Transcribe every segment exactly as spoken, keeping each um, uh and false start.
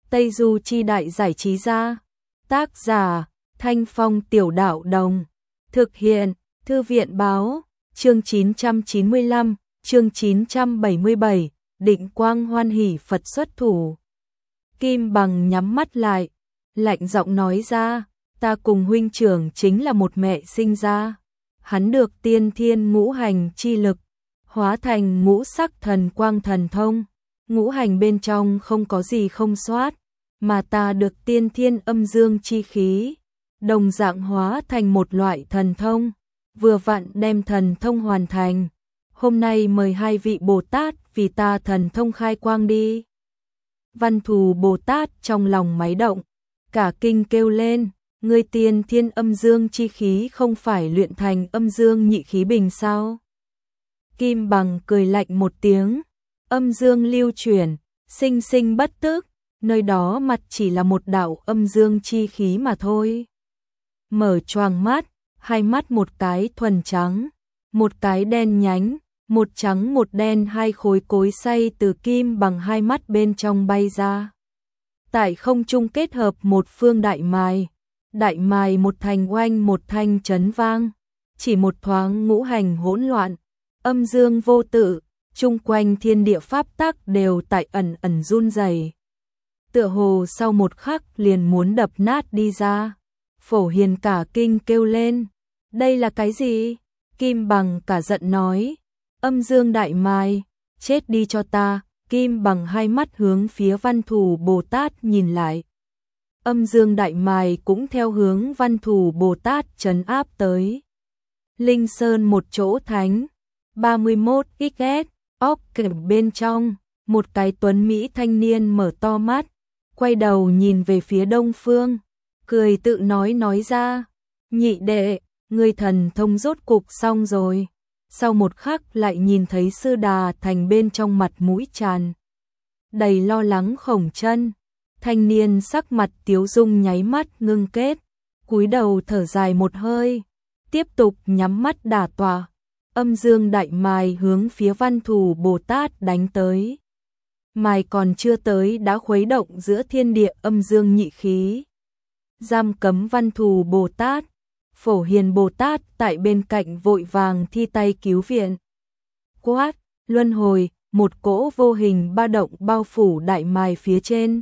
Tây Du Chi Đại Giải Trí Gia. Tác giả Thanh Phong Tiểu Đạo Đồng. Thực hiện Thư viện Báo. Chương chín trăm chín mươi lăm, chương chín trăm bảy mươi bảy, Định Quang hoan hỉ Phật xuất thủ. Kim Bằng nhắm mắt lại, lạnh giọng nói ra, ta cùng huynh trưởng chính là một mẹ sinh ra. Hắn được tiên thiên ngũ hành chi lực, hóa thành ngũ sắc thần quang thần thông. Ngũ hành bên trong không có gì không soát, mà ta được tiên thiên âm dương chi khí, đồng dạng hóa thành một loại thần thông, vừa vặn đem thần thông hoàn thành. Hôm nay mời hai vị Bồ Tát vì ta thần thông khai quang đi. Văn Thù Bồ Tát trong lòng máy động, cả kinh kêu lên, ngươi tiên thiên âm dương chi khí không phải luyện thành âm dương nhị khí bình sao? Kim Bằng cười lạnh một tiếng, âm dương lưu chuyển, sinh sinh bất tức, nơi đó mặt chỉ là một đạo âm dương chi khí mà thôi. Mở choàng mắt, hai mắt một cái thuần trắng, một cái đen nhánh, một trắng một đen, hai khối cối xay từ Kim Bằng hai mắt bên trong bay ra. Tại không trung kết hợp một phương đại mài, đại mài một thành oanh một thanh chấn vang, chỉ một thoáng ngũ hành hỗn loạn, âm dương vô tự, chung quanh thiên địa pháp tắc đều tại ẩn ẩn run rẩy. Tựa hồ sau một khắc liền muốn đập nát đi ra. Phổ Hiền cả kinh kêu lên, đây là cái gì? Kim Bằng cả giận nói, âm dương đại mài, chết đi cho ta. Kim Bằng hai mắt hướng phía Văn Thù Bồ Tát nhìn lại. Âm dương đại mài cũng theo hướng Văn Thù Bồ Tát trấn áp tới. Linh Sơn một chỗ thánh, ba mươi mốt x s, óc kềm bên trong, một cái tuấn Mỹ thanh niên mở to mắt, quay đầu nhìn về phía đông phương, cười tự nói nói ra, nhị đệ, ngươi thần thông rốt cục xong rồi. Sau một khắc lại nhìn thấy Sư Đà Thành bên trong mặt mũi tràn đầy lo lắng Khổng Chân. Thanh niên sắc mặt tiếu dung nháy mắt ngưng kết, cúi đầu thở dài một hơi, tiếp tục nhắm mắt đả tọa. Âm dương đại mài hướng phía Văn Thù Bồ Tát đánh tới. Mài còn chưa tới đã khuấy động giữa thiên địa âm dương nhị khí, giam cấm Văn Thù Bồ Tát. Phổ Hiền Bồ Tát tại bên cạnh vội vàng thi tay cứu viện. Quát, luân hồi, một cỗ vô hình ba động bao phủ đại mài phía trên.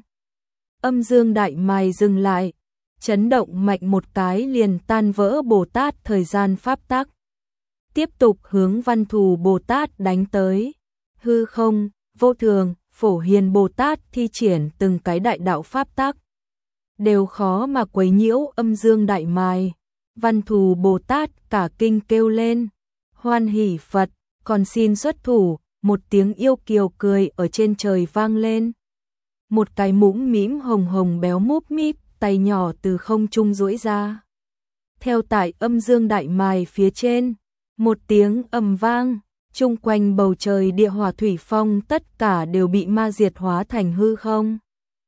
Âm dương đại mài dừng lại, chấn động mạnh một cái liền tan vỡ Bồ Tát thời gian pháp tắc. Tiếp tục hướng Văn Thù Bồ Tát đánh tới. Hư không, vô thường, Phổ Hiền Bồ Tát thi triển từng cái đại đạo pháp tắc, đều khó mà quấy nhiễu âm dương đại mài. Văn Thù Bồ Tát cả kinh kêu lên, hoan hỉ Phật, còn xin xuất thủ. Một tiếng yêu kiều cười ở trên trời vang lên. Một cái mũm mĩm hồng hồng béo múp míp tay nhỏ từ không trung duỗi ra. Theo tại âm dương đại mài phía trên, một tiếng ầm vang, chung quanh bầu trời địa hỏa thủy phong tất cả đều bị ma diệt hóa thành hư không.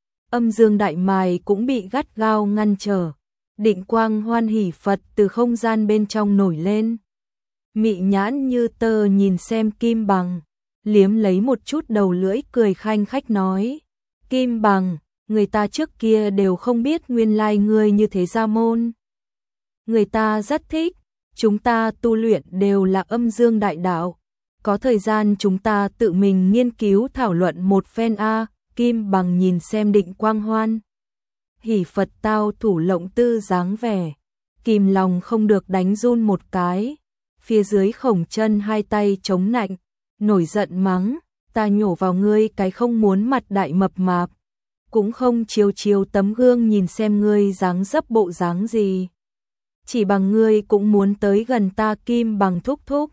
Âm dương đại mài cũng bị gắt gao ngăn trở. Định Quang hoan hỉ Phật từ không gian bên trong nổi lên. Mị nhãn như tơ nhìn xem Kim Bằng, liếm lấy một chút đầu lưỡi cười khanh khách nói, Kim Bằng, người ta trước kia đều không biết nguyên lai ngươi như thế gia môn. Người ta rất thích, chúng ta tu luyện đều là âm dương đại đạo, có thời gian chúng ta tự mình nghiên cứu thảo luận một phen a. Kim Bằng nhìn xem Định Quang hoan hỉ Phật tao thủ lộng tư dáng vẻ, kìm lòng không được đánh run một cái. Phía dưới Khổng Chân hai tay chống nạnh, nổi giận mắng, ta nhổ vào ngươi cái không muốn mặt đại mập mạp, cũng không chiếu chiếu tấm gương nhìn xem ngươi dáng dấp bộ dáng gì, chỉ bằng ngươi cũng muốn tới gần ta. Kim Bằng thúc thúc.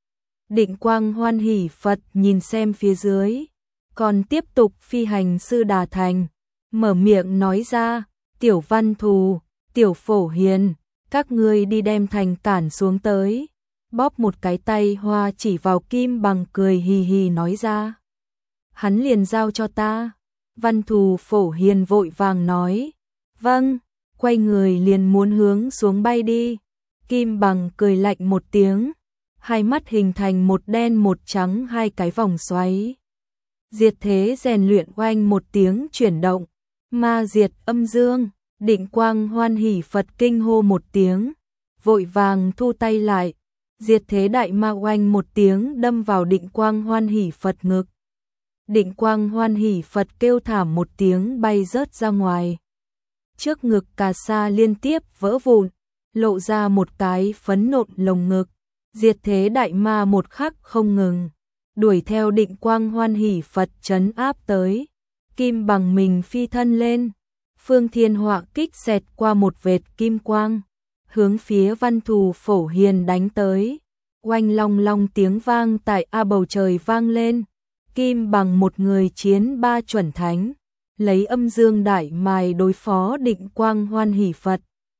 Định Quang hoan hỉ Phật nhìn xem phía dưới, còn tiếp tục phi hành Sư Đà Thành, mở miệng nói ra, tiểu Văn Thù, tiểu Phổ Hiền, các ngươi đi đem thành cản xuống tới. Bóp một cái tay hoa chỉ vào Kim Bằng cười hì hì nói ra, hắn liền giao cho ta. Văn Thù Phổ Hiền vội vàng nói, vâng, quay người liền muốn hướng xuống bay đi. Kim Bằng cười lạnh một tiếng, hai mắt hình thành một đen một trắng hai cái vòng xoáy. Diệt thế rèn luyện oanh một tiếng chuyển động, ma diệt âm dương. Định Quang hoan hỉ Phật kinh hô một tiếng, vội vàng thu tay lại. Diệt thế đại ma oanh một tiếng đâm vào Định Quang hoan hỉ Phật ngực. Định Quang hoan hỉ Phật kêu thảm một tiếng bay rớt ra ngoài. Trước ngực cà sa liên tiếp vỡ vụn, lộ ra một cái phấn nộn lồng ngực. Diệt thế đại ma một khắc không ngừng, đuổi theo Định Quang hoan hỉ Phật trấn áp tới. Kim Bằng mình phi thân lên, phương thiên họa kích xẹt qua một vệt kim quang, hướng phía Văn Thù Phổ Hiền đánh tới. Oanh long long tiếng vang tại a bầu trời vang lên. Kim Bằng một người chiến ba chuẩn thánh, lấy âm dương đại mài đối phó Định Quang hoan hỉ Phật,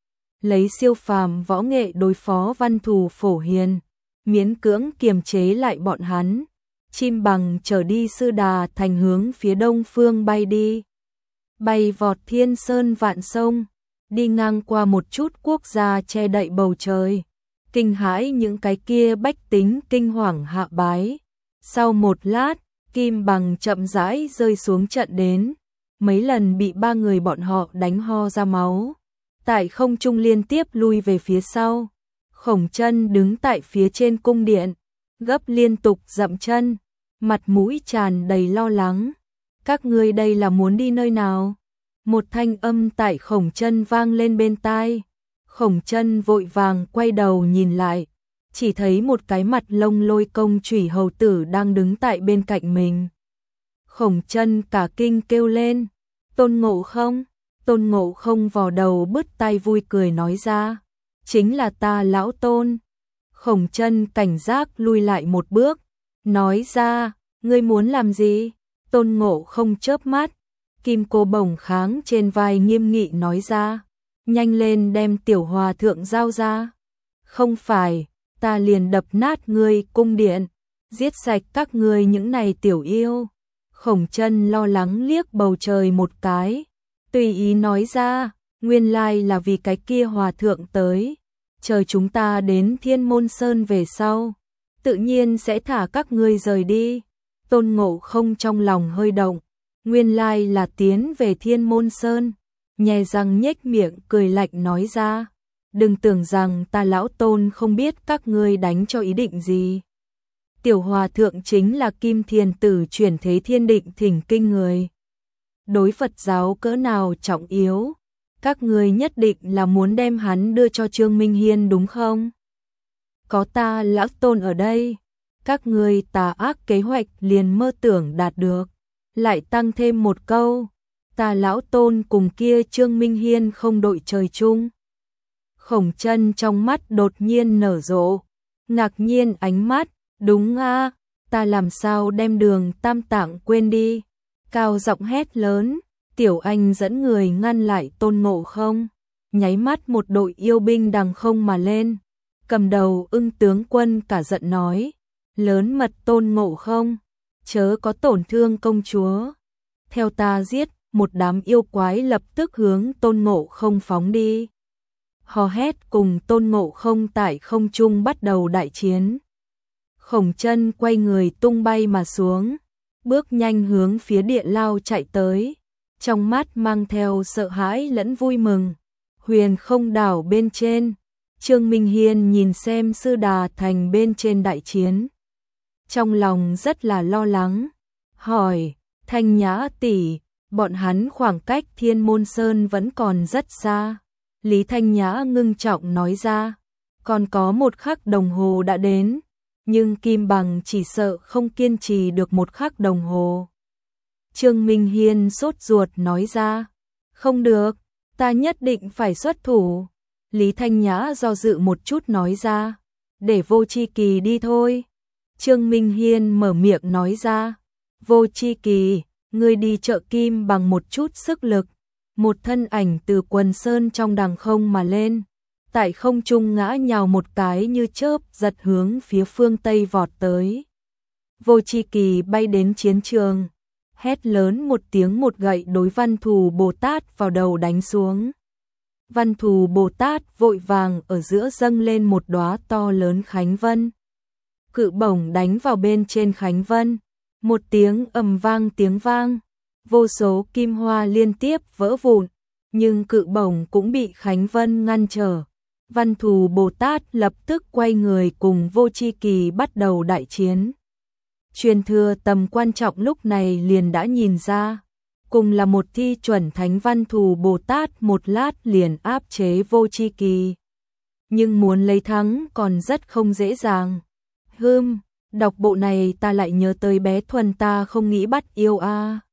lấy siêu phàm võ nghệ đối phó Văn Thù Phổ Hiền, miễn cưỡng kiềm chế lại bọn hắn. Chim Bằng trở đi Sư Đà thành hướng phía đông phương bay đi, bay vọt thiên sơn vạn sông, đi ngang qua một chút quốc gia che đậy bầu trời, kinh hãi những cái kia bách tính kinh hoàng hạ bái. Sau một lát, Kim Bằng chậm rãi rơi xuống trận đến, mấy lần bị ba người bọn họ đánh ho ra máu, tại không trung liên tiếp lui về phía sau. Khổng Chân đứng tại phía trên cung điện, gấp liên tục dậm chân, mặt mũi tràn đầy lo lắng. Các ngươi đây là muốn đi nơi nào? Một thanh âm tại Khổng Chân vang lên bên tai. Khổng Chân vội vàng quay đầu nhìn lại, chỉ thấy một cái mặt lông Lôi Công Chủy hầu tử đang đứng tại bên cạnh mình. Khổng Chân cả kinh kêu lên, Tôn Ngộ Không. Tôn Ngộ Không vò đầu bứt tai vui cười nói ra, chính là ta lão Tôn. Khổng Chân cảnh giác lui lại một bước, nói ra, ngươi muốn làm gì? Tôn Ngộ Không chớp mắt, kim cô bổng kháng trên vai nghiêm nghị nói ra, nhanh lên đem tiểu hòa thượng giao ra. Không phải, ta liền đập nát ngươi cung điện, giết sạch các ngươi những này tiểu yêu. Khổng Chân lo lắng liếc bầu trời một cái, tùy ý nói ra, nguyên lai là vì cái kia hòa thượng tới, chờ chúng ta đến Thiên Môn Sơn về sau, tự nhiên sẽ thả các ngươi rời đi. Tôn Ngộ Không trong lòng hơi động, nguyên lai là tiến về Thiên Môn Sơn, nhè răng nhếch miệng cười lạnh nói ra, đừng tưởng rằng ta lão Tôn không biết các ngươi đánh cho ý định gì. Tiểu hòa thượng chính là Kim Thiền Tử chuyển thế thiên định thỉnh kinh người. Đối Phật giáo cỡ nào trọng yếu, các ngươi nhất định là muốn đem hắn đưa cho Trương Minh Hiên đúng không? Có ta lão Tôn ở đây, các ngươi tà ác kế hoạch liền mơ tưởng đạt được. Lại tăng thêm một câu, ta lão Tôn cùng kia Trương Minh Hiên không đội trời chung. Khổng Chân trong mắt đột nhiên nở rộ, ngạc nhiên ánh mắt, đúng a, ta làm sao đem Đường Tam Tạng quên đi. Cao giọng hét lớn, Tiểu Anh dẫn người ngăn lại Tôn Ngộ Không, nháy mắt một đội yêu binh đằng không mà lên. Cầm đầu Ưng tướng quân cả giận nói, lớn mật Tôn Ngộ Không, chớ có tổn thương công chúa. Theo ta giết, một đám yêu quái lập tức hướng Tôn Ngộ Không phóng đi. Hò hét cùng Tôn Ngộ Không tại không trung bắt đầu đại chiến. Khổng Chân quay người tung bay mà xuống, bước nhanh hướng phía Địa Lao chạy tới, trong mắt mang theo sợ hãi lẫn vui mừng. Huyền Không đảo bên trên, Trương Minh Hiên nhìn xem Sư Đà thành bên trên đại chiến, trong lòng rất là lo lắng, hỏi, Thanh Nhã tỷ, bọn hắn khoảng cách Thiên Môn Sơn vẫn còn rất xa. Lý Thanh Nhã ngưng trọng nói ra, còn có một khắc đồng hồ đã đến, nhưng Kim Bằng chỉ sợ không kiên trì được một khắc đồng hồ. Trương Minh Hiên sốt ruột nói ra, không được, ta nhất định phải xuất thủ. Lý Thanh Nhã do dự một chút nói ra, để Vô Chi Kỳ đi thôi. Trương Minh Hiên mở miệng nói ra, Vô Chi Kỳ, ngươi đi trợ Kim Bằng một chút sức lực. Một thân ảnh từ quần sơn trong đằng không mà lên, tại không trung ngã nhào một cái như chớp giật hướng phía phương Tây vọt tới. Vô Chi Kỳ bay đến chiến trường, hét lớn một tiếng, một gậy đối Văn Thù Bồ Tát vào đầu đánh xuống. Văn Thù Bồ Tát vội vàng ở giữa dâng lên một đóa to lớn khánh vân. Cự bổng đánh vào bên trên khánh vân, một tiếng ầm vang tiếng vang, vô số kim hoa liên tiếp vỡ vụn, nhưng cự bổng cũng bị Khánh Vân ngăn trở. Văn Thù Bồ Tát lập tức quay người cùng Vô Chi Kỳ bắt đầu đại chiến. Truyền thừa tầm quan trọng lúc này liền đã nhìn ra, cùng là một thi chuẩn thánh, Văn Thù Bồ Tát một lát liền áp chế Vô Chi Kỳ. Nhưng muốn lấy thắng còn rất không dễ dàng. Hưm, đọc bộ này ta lại nhớ tới bé Thuần ta không nghĩ bắt yêu a. À.